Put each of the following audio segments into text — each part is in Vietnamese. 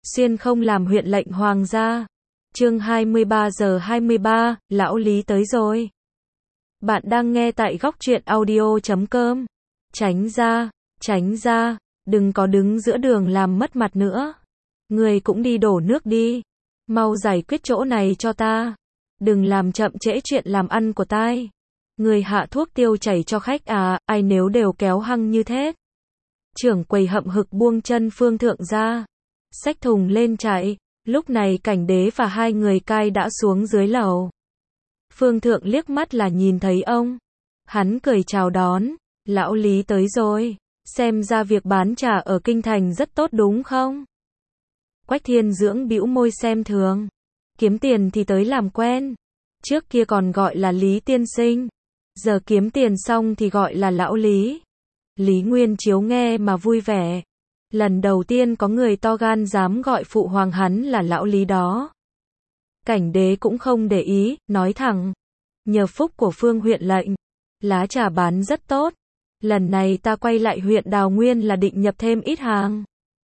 xuyên không làm huyện lệnh hoàng gia. Chương 23:23, lão Lý tới rồi. Bạn đang nghe tại góc truyện audio.com. Tránh ra, đừng có đứng giữa đường làm mất mặt nữa. Người cũng đi đổ nước đi. Mau giải quyết chỗ này cho ta. Đừng làm chậm trễ chuyện làm ăn của tai. Người hạ thuốc tiêu chảy cho khách à, ai nếu đều kéo hăng như thế. Trưởng quầy hậm hực buông chân Phương Thượng ra. Xách thùng lên chạy. Lúc này Cảnh Đế và hai người cai đã xuống dưới lầu. Phương Thượng liếc mắt là nhìn thấy ông. Hắn cười chào đón. Lão Lý tới rồi. Xem ra việc bán trà ở kinh thành rất tốt đúng không? Quách Thiên Dưỡng bĩu môi xem thường. Kiếm tiền thì tới làm quen. Trước kia còn gọi là Lý tiên sinh. Giờ kiếm tiền xong thì gọi là lão Lý. Lý Nguyên Chiếu nghe mà vui vẻ. Lần đầu tiên có người to gan dám gọi phụ hoàng hắn là lão Lý đó. Cảnh Đế cũng không để ý, nói thẳng. Nhờ phúc của Phương huyện lệnh, lá trà bán rất tốt. Lần này ta quay lại huyện Đào Nguyên là định nhập thêm ít hàng.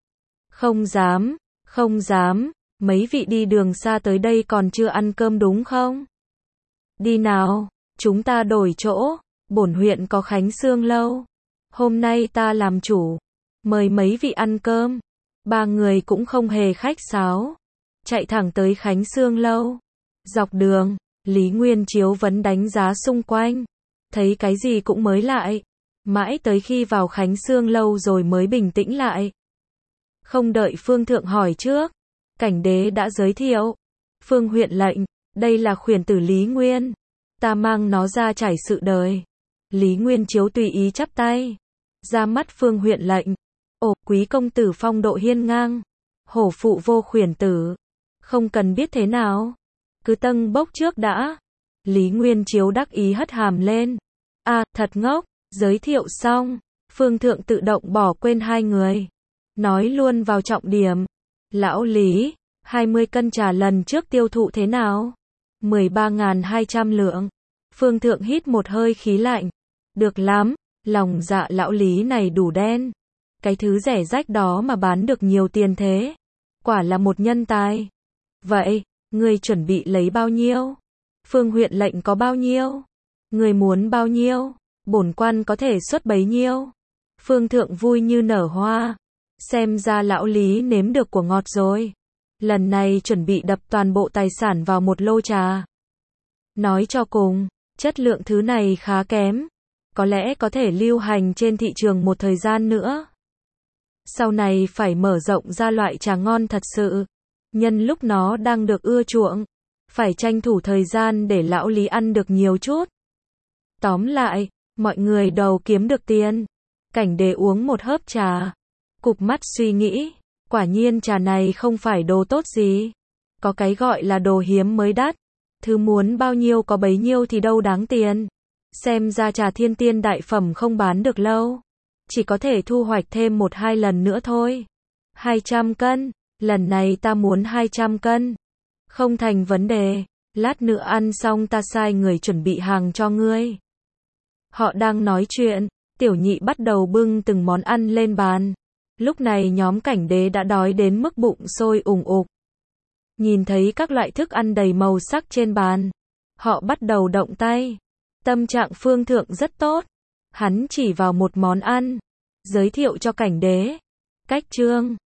Không dám, mấy vị đi đường xa tới đây còn chưa ăn cơm đúng không? Đi nào, chúng ta đổi chỗ, bổn huyện có Khánh Sương lâu. Hôm nay ta làm chủ, mời mấy vị ăn cơm. Ba người cũng không hề khách sáo, chạy thẳng tới Khánh Sương lâu. Dọc đường, Lý Nguyên Chiếu vẫn đánh giá xung quanh, thấy cái gì cũng mới lại. Mãi tới khi vào Khánh Sương lâu rồi mới bình tĩnh lại. Không đợi Phương Thượng hỏi trước, Cảnh Đế đã giới thiệu. Phương huyện lệnh, đây là khuyển tử Lý Nguyên. Ta mang nó ra trải sự đời. Lý Nguyên Chiếu tùy ý chắp tay. Ra mắt Phương huyện lệnh. Ồ, quý công tử phong độ hiên ngang. Hổ phụ vô khuyển tử. Không cần biết thế nào. Cứ tâng bốc trước đã. Lý Nguyên Chiếu đắc ý hất hàm lên. À, thật ngốc. Giới thiệu xong, Phương Thượng tự động bỏ quên hai người. Nói luôn vào trọng điểm. Lão Lý, 20 cân trà lần trước tiêu thụ thế nào? 13.200 lượng. Phương Thượng hít một hơi khí lạnh. Được lắm, lòng dạ lão Lý này đủ đen. Cái thứ rẻ rách đó mà bán được nhiều tiền thế. Quả là một nhân tài. Vậy, ngươi chuẩn bị lấy bao nhiêu? Phương huyện lệnh có bao nhiêu? Ngươi muốn bao nhiêu? Bổn quan có thể xuất bấy nhiêu. Phương Thượng vui như nở hoa. Xem ra lão Lý nếm được của ngọt rồi. Lần này chuẩn bị đập toàn bộ tài sản vào một lô trà. Nói cho cùng, chất lượng thứ này khá kém. Có lẽ có thể lưu hành trên thị trường một thời gian nữa. Sau này phải mở rộng ra loại trà ngon thật sự. Nhân lúc nó đang được ưa chuộng, phải tranh thủ thời gian để lão Lý ăn được nhiều chút. Tóm lại, mọi người đều kiếm được tiền. Cảnh Đế uống một hớp trà, cụp mắt suy nghĩ, quả nhiên trà này không phải đồ tốt gì. Có cái gọi là đồ hiếm mới đắt, thứ muốn bao nhiêu có bấy nhiêu thì đâu đáng tiền. Xem ra trà thiên tiên đại phẩm không bán được lâu, chỉ có thể thu hoạch thêm 1-2 lần nữa thôi. 200 cân, lần này ta muốn 200 cân. Không thành vấn đề, lát nữa ăn xong ta sai người chuẩn bị hàng cho ngươi. Họ đang nói chuyện, Tiểu Nhị bắt đầu bưng từng món ăn lên bàn. Lúc này nhóm Cảnh Đế đã đói đến mức bụng sôi ủng ục. Nhìn thấy các loại thức ăn đầy màu sắc trên bàn, họ bắt đầu động tay. Tâm trạng Phương Thượng rất tốt. Hắn chỉ vào một món ăn, giới thiệu cho Cảnh Đế. Cách trương,